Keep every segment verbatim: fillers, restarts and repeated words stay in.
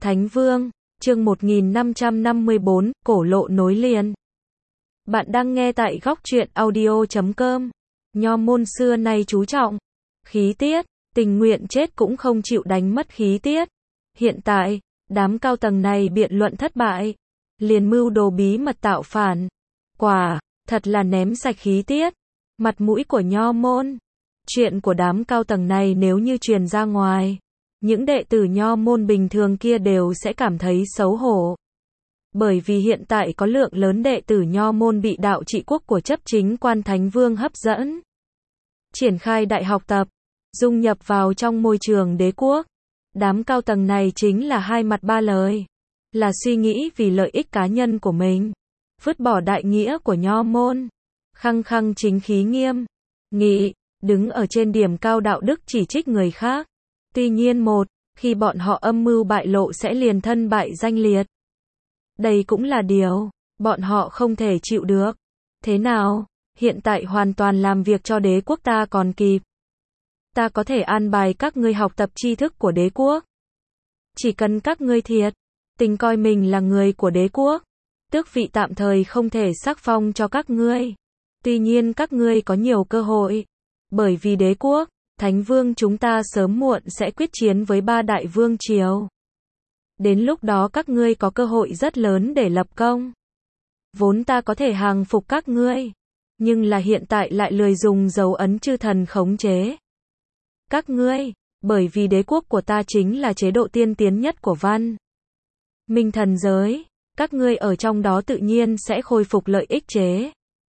Thánh Vương, chương một nghìn năm trăm năm mươi bốn, cổ lộ nối liền. Bạn đang nghe tại góc truyện audio chấm com. Nho môn xưa nay chú trọng khí tiết, tình nguyện chết cũng không chịu đánh mất khí tiết. Hiện tại, đám cao tầng này biện luận thất bại, liền mưu đồ bí mật tạo phản. Quả, thật là ném sạch khí tiết, mặt mũi của nho môn. Chuyện của đám cao tầng này nếu như truyền ra ngoài, những đệ tử nho môn bình thường kia đều sẽ cảm thấy xấu hổ. Bởi vì hiện tại có lượng lớn đệ tử nho môn bị đạo trị quốc của chấp chính quan Thánh Vương hấp dẫn. Triển khai đại học tập, dung nhập vào trong môi trường đế quốc. Đám cao tầng này chính là hai mặt ba lời, là suy nghĩ vì lợi ích cá nhân của mình, vứt bỏ đại nghĩa của nho môn, khăng khăng chính khí nghiêm nghị, đứng ở trên điểm cao đạo đức chỉ trích người khác. Tuy nhiên một, khi bọn họ âm mưu bại lộ sẽ liền thân bại danh liệt. Đây cũng là điều bọn họ không thể chịu được. Thế nào, hiện tại hoàn toàn làm việc cho đế quốc ta còn kịp. Ta có thể an bài các ngươi học tập tri thức của đế quốc. Chỉ cần các ngươi thiệt tình coi mình là người của đế quốc, tước vị tạm thời không thể sắc phong cho các ngươi. Tuy nhiên các ngươi có nhiều cơ hội, bởi vì đế quốc, Thánh Vương chúng ta sớm muộn sẽ quyết chiến với ba đại vương triều. Đến lúc đó các ngươi có cơ hội rất lớn để lập công. Vốn ta có thể hàng phục các ngươi, nhưng là hiện tại lại lười dùng dấu ấn chư thần khống chế các ngươi, bởi vì đế quốc của ta chính là chế độ tiên tiến nhất của văn minh thần giới, các ngươi ở trong đó tự nhiên sẽ khôi phục lợi ích chế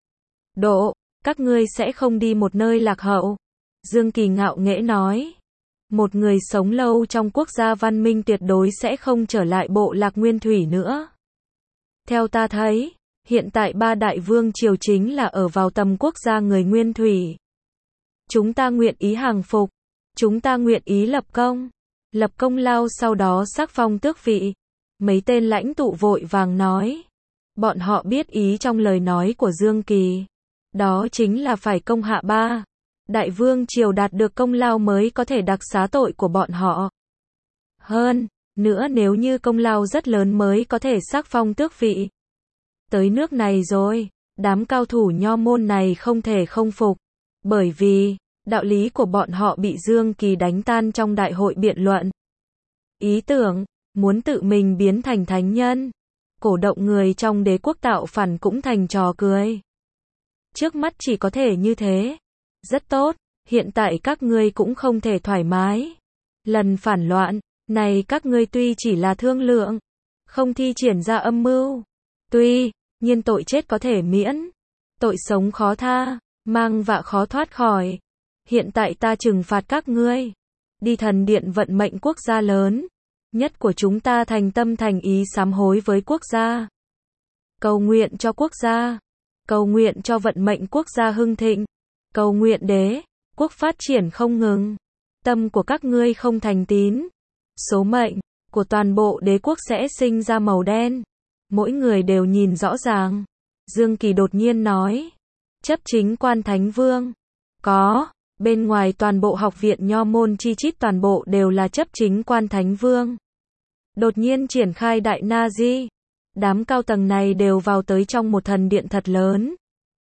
độ, các ngươi sẽ không đi một nơi lạc hậu. Dương Kỳ ngạo nghễ nói, một người sống lâu trong quốc gia văn minh tuyệt đối sẽ không trở lại bộ lạc nguyên thủy nữa. Theo ta thấy, hiện tại ba đại vương triều chính là ở vào tầm quốc gia người nguyên thủy. Chúng ta nguyện ý hàng phục, chúng ta nguyện ý lập công, lập công lao sau đó sắc phong tước vị. Mấy tên lãnh tụ vội vàng nói, bọn họ biết ý trong lời nói của Dương Kỳ, đó chính là phải công hạ ba đại vương triều đạt được công lao mới có thể đặc xá tội của bọn họ. Hơn nữa nếu như công lao rất lớn mới có thể sắc phong tước vị. Tới nước này rồi, đám cao thủ nho môn này không thể không phục, bởi vì đạo lý của bọn họ bị Dương Kỳ đánh tan trong đại hội biện luận. Ý tưởng muốn tự mình biến thành thánh nhân, cổ động người trong đế quốc tạo phản cũng thành trò cười. Trước mắt chỉ có thể như thế. Rất tốt, hiện tại các ngươi cũng không thể thoải mái. Lần phản loạn này các ngươi tuy chỉ là thương lượng, không thi triển ra âm mưu. Tuy nhiên tội chết có thể miễn, tội sống khó tha, mang vạ khó thoát khỏi. Hiện tại ta trừng phạt các ngươi. Đi thần điện vận mệnh quốc gia lớn nhất của chúng ta thành tâm thành ý sám hối với quốc gia. Cầu nguyện cho quốc gia, cầu nguyện cho vận mệnh quốc gia hưng thịnh. Cầu nguyện đế quốc phát triển không ngừng. Tâm của các ngươi không thành tín, số mệnh của toàn bộ đế quốc sẽ sinh ra màu đen. Mỗi người đều nhìn rõ ràng. Dương Kỳ đột nhiên nói, chấp chính quan Thánh Vương. Có, bên ngoài toàn bộ học viện nho môn chi chít toàn bộ đều là chấp chính quan Thánh Vương. Đột nhiên triển khai đại na di. Đám cao tầng này đều vào tới trong một thần điện thật lớn.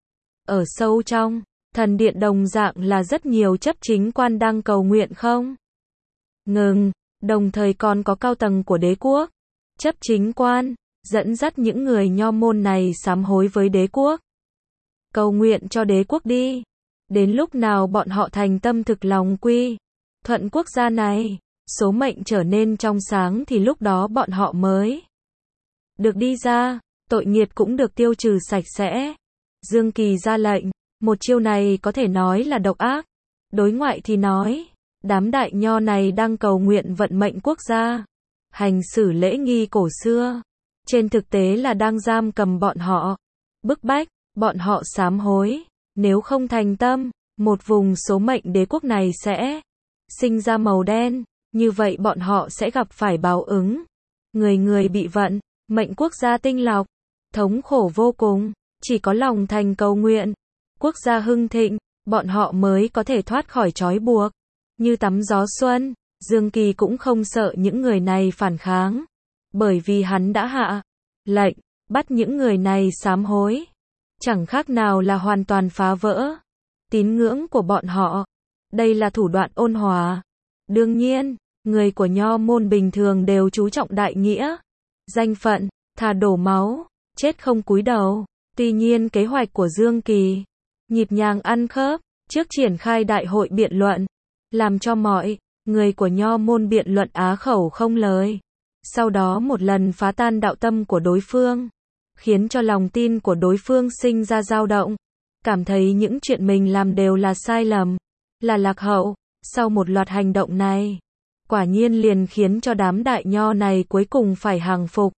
Ở sâu trong thần điện đồng dạng là rất nhiều chấp chính quan đang cầu nguyện không ngừng, đồng thời còn có cao tầng của đế quốc, chấp chính quan, dẫn dắt những người nho môn này sám hối với đế quốc. Cầu nguyện cho đế quốc đi. Đến lúc nào bọn họ thành tâm thực lòng quy thuận quốc gia này, số mệnh trở nên trong sáng thì lúc đó bọn họ mới được đi ra, tội nghiệt cũng được tiêu trừ sạch sẽ. Dương Kỳ ra lệnh. Một chiêu này có thể nói là độc ác. Đối ngoại thì nói, đám đại nho này đang cầu nguyện vận mệnh quốc gia, hành xử lễ nghi cổ xưa. Trên thực tế là đang giam cầm bọn họ, bức bách bọn họ sám hối. Nếu không thành tâm, một vùng số mệnh đế quốc này sẽ sinh ra màu đen, như vậy bọn họ sẽ gặp phải báo ứng. Người người bị vận mệnh quốc gia tinh lọc, thống khổ vô cùng, chỉ có lòng thành cầu nguyện quốc gia hưng thịnh, bọn họ mới có thể thoát khỏi trói buộc. Như tắm gió xuân, Dương Kỳ cũng không sợ những người này phản kháng. Bởi vì hắn đã hạ lệnh bắt những người này sám hối, chẳng khác nào là hoàn toàn phá vỡ tín ngưỡng của bọn họ. Đây là thủ đoạn ôn hòa. Đương nhiên, người của nho môn bình thường đều chú trọng đại nghĩa, danh phận, thà đổ máu, chết không cúi đầu. Tuy nhiên kế hoạch của Dương Kỳ nhịp nhàng ăn khớp, trước triển khai đại hội biện luận, làm cho mọi người của nho môn biện luận á khẩu không lời. Sau đó một lần phá tan đạo tâm của đối phương, khiến cho lòng tin của đối phương sinh ra dao động, cảm thấy những chuyện mình làm đều là sai lầm, là lạc hậu. Sau một loạt hành động này, quả nhiên liền khiến cho đám đại nho này cuối cùng phải hàng phục.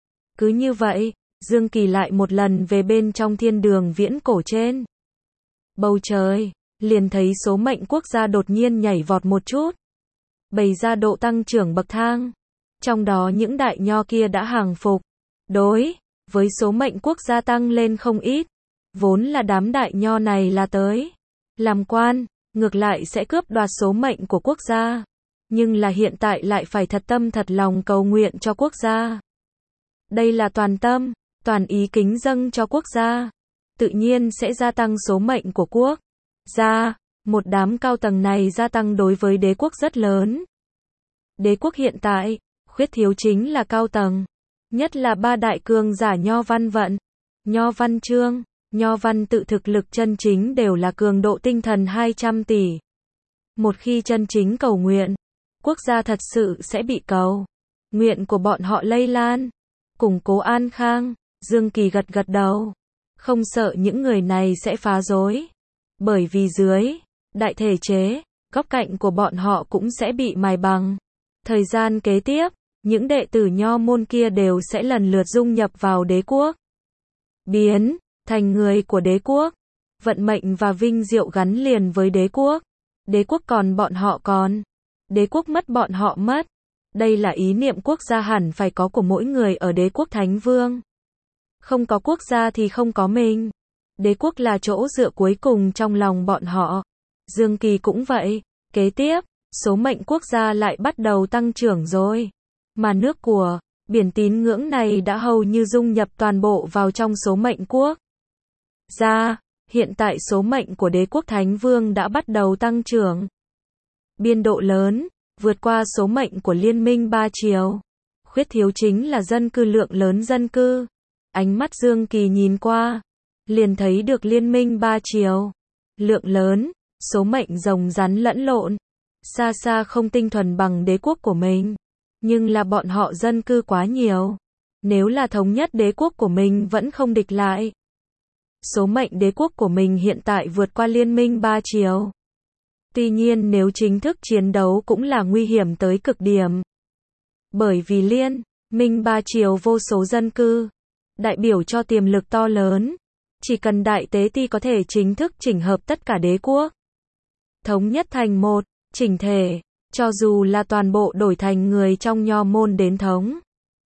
Cứ như vậy, Dương Kỳ lại một lần về bên trong thiên đường viễn cổ trên bầu trời, liền thấy số mệnh quốc gia đột nhiên nhảy vọt một chút, bày ra độ tăng trưởng bậc thang. Trong đó những đại nho kia đã hàng phục, đối với số mệnh quốc gia tăng lên không ít. Vốn là đám đại nho này là tới làm quan, ngược lại sẽ cướp đoạt số mệnh của quốc gia. Nhưng là hiện tại lại phải thật tâm thật lòng cầu nguyện cho quốc gia. Đây là toàn tâm, toàn ý kính dâng cho quốc gia. Tự nhiên sẽ gia tăng số mệnh của quốc gia. Một đám cao tầng này gia tăng đối với đế quốc rất lớn. Đế quốc hiện tại, khuyết thiếu chính là cao tầng. Nhất là ba đại cường giả Nho Văn Vận, Nho Văn Chương, Nho Văn Tự thực lực chân chính đều là cường độ tinh thần hai trăm tỷ. Một khi chân chính cầu nguyện, quốc gia thật sự sẽ bị cầu nguyện của bọn họ lây lan, củng cố an khang. Dương Kỳ gật gật đầu, không sợ những người này sẽ phá rối. Bởi vì dưới đại thể chế, góc cạnh của bọn họ cũng sẽ bị mài bằng. Thời gian kế tiếp, những đệ tử nho môn kia đều sẽ lần lượt dung nhập vào đế quốc, biến thành người của đế quốc. Vận mệnh và vinh diệu gắn liền với đế quốc. Đế quốc còn bọn họ còn, đế quốc mất bọn họ mất. Đây là ý niệm quốc gia hẳn phải có của mỗi người ở đế quốc Thánh Vương. Không có quốc gia thì không có mình. Đế quốc là chỗ dựa cuối cùng trong lòng bọn họ. Dương Kỳ cũng vậy. Kế tiếp, số mệnh quốc gia lại bắt đầu tăng trưởng rồi. Mà nước của biển tín ngưỡng này đã hầu như dung nhập toàn bộ vào trong số mệnh quốc gia. Hiện tại số mệnh của đế quốc Thánh Vương đã bắt đầu tăng trưởng. Biên độ lớn, vượt qua số mệnh của Liên minh Ba Triều. Khuyết thiếu chính là dân cư, lượng lớn dân cư. Ánh mắt Dương Kỳ nhìn qua, liền thấy được Liên minh Ba Triều. Lượng lớn, số mệnh rồng rắn lẫn lộn. Xa xa không tinh thuần bằng đế quốc của mình. Nhưng là bọn họ dân cư quá nhiều. Nếu là thống nhất đế quốc của mình vẫn không địch lại. Số mệnh đế quốc của mình hiện tại vượt qua Liên minh Ba Triều. Tuy nhiên nếu chính thức chiến đấu cũng là nguy hiểm tới cực điểm. Bởi vì Liên minh Ba Triều vô số dân cư, đại biểu cho tiềm lực to lớn. Chỉ cần đại tế ti có thể chính thức chỉnh hợp tất cả đế quốc, thống nhất thành một chỉnh thể, cho dù là toàn bộ đổi thành người trong nho môn đến thống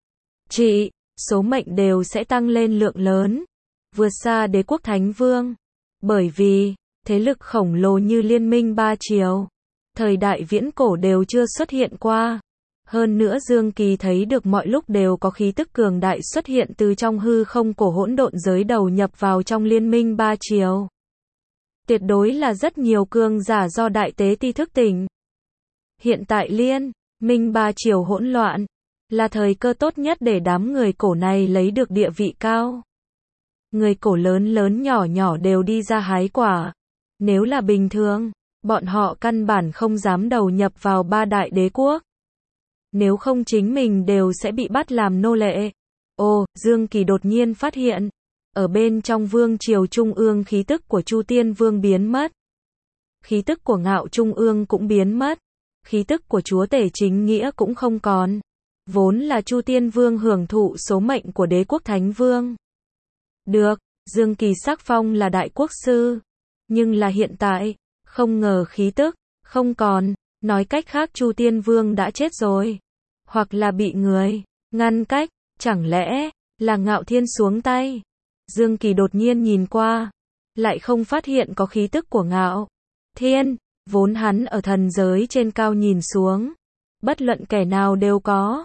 trị, số mệnh đều sẽ tăng lên lượng lớn, vượt xa đế quốc Thánh Vương. Bởi vì thế lực khổng lồ như Liên minh Ba Triều, thời đại viễn cổ đều chưa xuất hiện qua. Hơn nữa Dương Kỳ thấy được mọi lúc đều có khí tức cường đại xuất hiện từ trong hư không cổ hỗn độn giới đầu nhập vào trong Liên minh Ba Triều. Tuyệt đối là rất nhiều cường giả do đại tế ti thức tỉnh. Hiện tại Liên minh Ba Triều hỗn loạn, là thời cơ tốt nhất để đám người cổ này lấy được địa vị cao. Người cổ lớn lớn nhỏ nhỏ đều đi ra hái quả. Nếu là bình thường, bọn họ căn bản không dám đầu nhập vào ba đại đế quốc. Nếu không chính mình đều sẽ bị bắt làm nô lệ. Ồ, Dương Kỳ đột nhiên phát hiện, ở bên trong vương triều trung ương khí tức của Chu Tiên Vương biến mất. Khí tức của Ngạo Trung ương cũng biến mất. Khí tức của chúa tể chính nghĩa cũng không còn. Vốn là Chu Tiên Vương hưởng thụ số mệnh của đế quốc Thánh Vương. Được, Dương Kỳ sắc phong là đại quốc sư. Nhưng là hiện tại, không ngờ khí tức không còn. Nói cách khác Chu Tiên Vương đã chết rồi. Hoặc là bị người ngăn cách. Chẳng lẽ là Ngạo Thiên xuống tay. Dương Kỳ đột nhiên nhìn qua, lại không phát hiện có khí tức của Ngạo Thiên. Vốn hắn ở thần giới trên cao nhìn xuống, bất luận kẻ nào đều có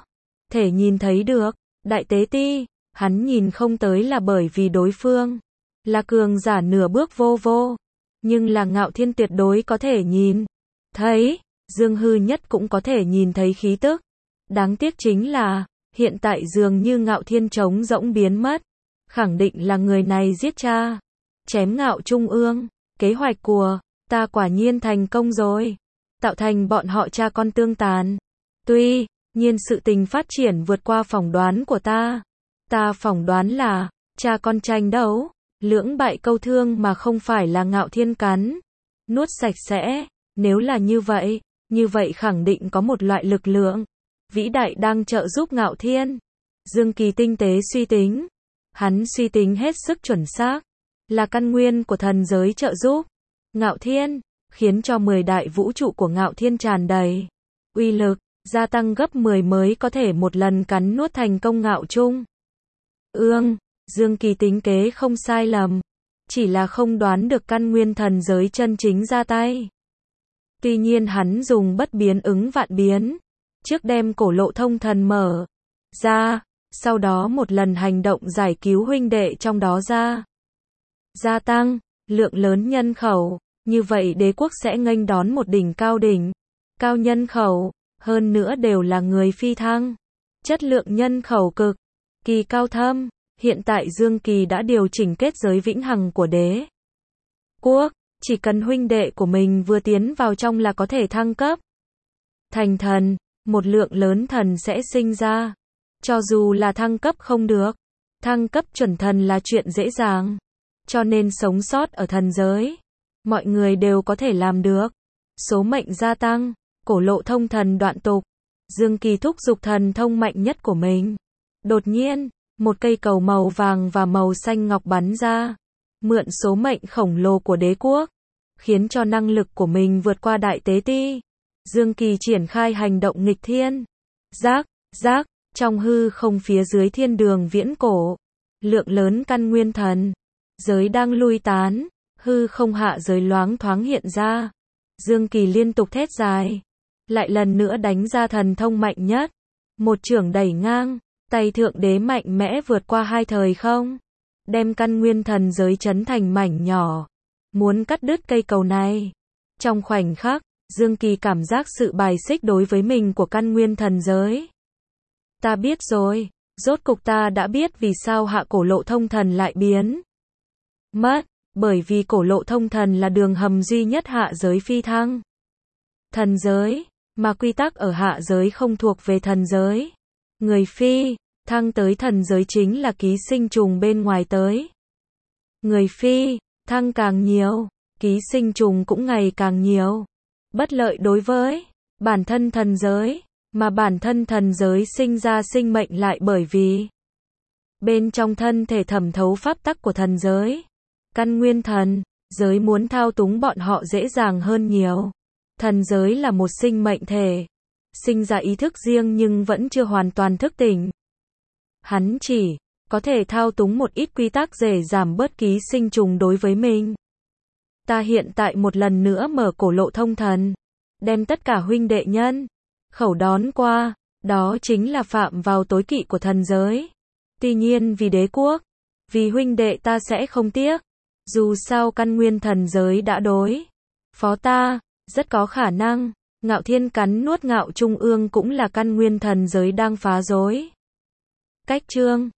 thể nhìn thấy được. Đại tế ti, hắn nhìn không tới là bởi vì đối phương là cường giả nửa bước vô vô, nhưng là Ngạo Thiên tuyệt đối có thể nhìn thấy, Dương Hư Nhất cũng có thể nhìn thấy khí tức. Đáng tiếc chính là, hiện tại dường như Ngạo Thiên trống rỗng biến mất, khẳng định là người này giết cha, chém Ngạo Trung Ương, kế hoạch của ta quả nhiên thành công rồi, tạo thành bọn họ cha con tương tàn. Tuy nhiên sự tình phát triển vượt qua phỏng đoán của ta, ta phỏng đoán là cha con tranh đấu, lưỡng bại câu thương mà không phải là Ngạo Thiên cắn nuốt sạch sẽ. Nếu là như vậy, như vậy khẳng định có một loại lực lượng vĩ đại đang trợ giúp Ngạo Thiên. Dương Kỳ tinh tế suy tính, hắn suy tính hết sức chuẩn xác, là căn nguyên của thần giới trợ giúp Ngạo Thiên, khiến cho mười đại vũ trụ của Ngạo Thiên tràn đầy uy lực, gia tăng gấp mười mới có thể một lần cắn nuốt thành công Ngạo Trung Ương. Dương Kỳ tính kế không sai lầm, chỉ là không đoán được căn nguyên thần giới chân chính ra tay. Tuy nhiên hắn dùng bất biến ứng vạn biến, trước đem cổ lộ thông thần mở ra, sau đó một lần hành động giải cứu huynh đệ trong đó ra. Gia tăng lượng lớn nhân khẩu, như vậy đế quốc sẽ nghênh đón một đỉnh cao đỉnh cao nhân khẩu, hơn nữa đều là người phi thăng. Chất lượng nhân khẩu cực kỳ cao thâm. Hiện tại Dương Kỳ đã điều chỉnh kết giới vĩnh hằng của đế quốc, chỉ cần huynh đệ của mình vừa tiến vào trong là có thể thăng cấp thành thần, một lượng lớn thần sẽ sinh ra. Cho dù là thăng cấp không được, thăng cấp chuẩn thần là chuyện dễ dàng. Cho nên sống sót ở thần giới, mọi người đều có thể làm được. Số mệnh gia tăng, cổ lộ thông thần đoạn tục. Dương Kỳ thúc giục thần thông mạnh nhất của mình. Đột nhiên, một cây cầu màu vàng và màu xanh ngọc bắn ra, mượn số mệnh khổng lồ của đế quốc, khiến cho năng lực của mình vượt qua đại tế ti. Dương Kỳ triển khai hành động nghịch thiên. Giác, giác, trong hư không phía dưới thiên đường viễn cổ, lượng lớn căn nguyên thần giới đang lui tán, hư không hạ giới loáng thoáng hiện ra. Dương Kỳ liên tục thét dài, lại lần nữa đánh ra thần thông mạnh nhất, một chưởng đẩy ngang, tay thượng đế mạnh mẽ vượt qua hai thời không, đem căn nguyên thần giới chấn thành mảnh nhỏ, muốn cắt đứt cây cầu này. Trong khoảnh khắc, Dương Kỳ cảm giác sự bài xích đối với mình của căn nguyên thần giới. Ta biết rồi, rốt cục ta đã biết vì sao hạ cổ lộ thông thần lại biến mất, bởi vì cổ lộ thông thần là đường hầm duy nhất hạ giới phi thăng thần giới, mà quy tắc ở hạ giới không thuộc về thần giới. Người phi thăng tới thần giới chính là ký sinh trùng bên ngoài tới. Người phi thăng càng nhiều, ký sinh trùng cũng ngày càng nhiều. Bất lợi đối với bản thân thần giới, mà bản thân thần giới sinh ra sinh mệnh lại bởi vì bên trong thân thể thẩm thấu pháp tắc của thần giới. Căn nguyên thần giới muốn thao túng bọn họ dễ dàng hơn nhiều. Thần giới là một sinh mệnh thể, sinh ra ý thức riêng nhưng vẫn chưa hoàn toàn thức tỉnh. Hắn chỉ có thể thao túng một ít quy tắc để giảm bớt ký sinh trùng đối với mình. Ta hiện tại một lần nữa mở cổ lộ thông thần, đem tất cả huynh đệ nhân khẩu đón qua, đó chính là phạm vào tối kỵ của thần giới. Tuy nhiên vì đế quốc, vì huynh đệ ta sẽ không tiếc. Dù sao căn nguyên thần giới đã đối phó ta, rất có khả năng Ngạo Thiên cắn nuốt Ngạo Trung Ương cũng là căn nguyên thần giới đang phá rối. Cách chương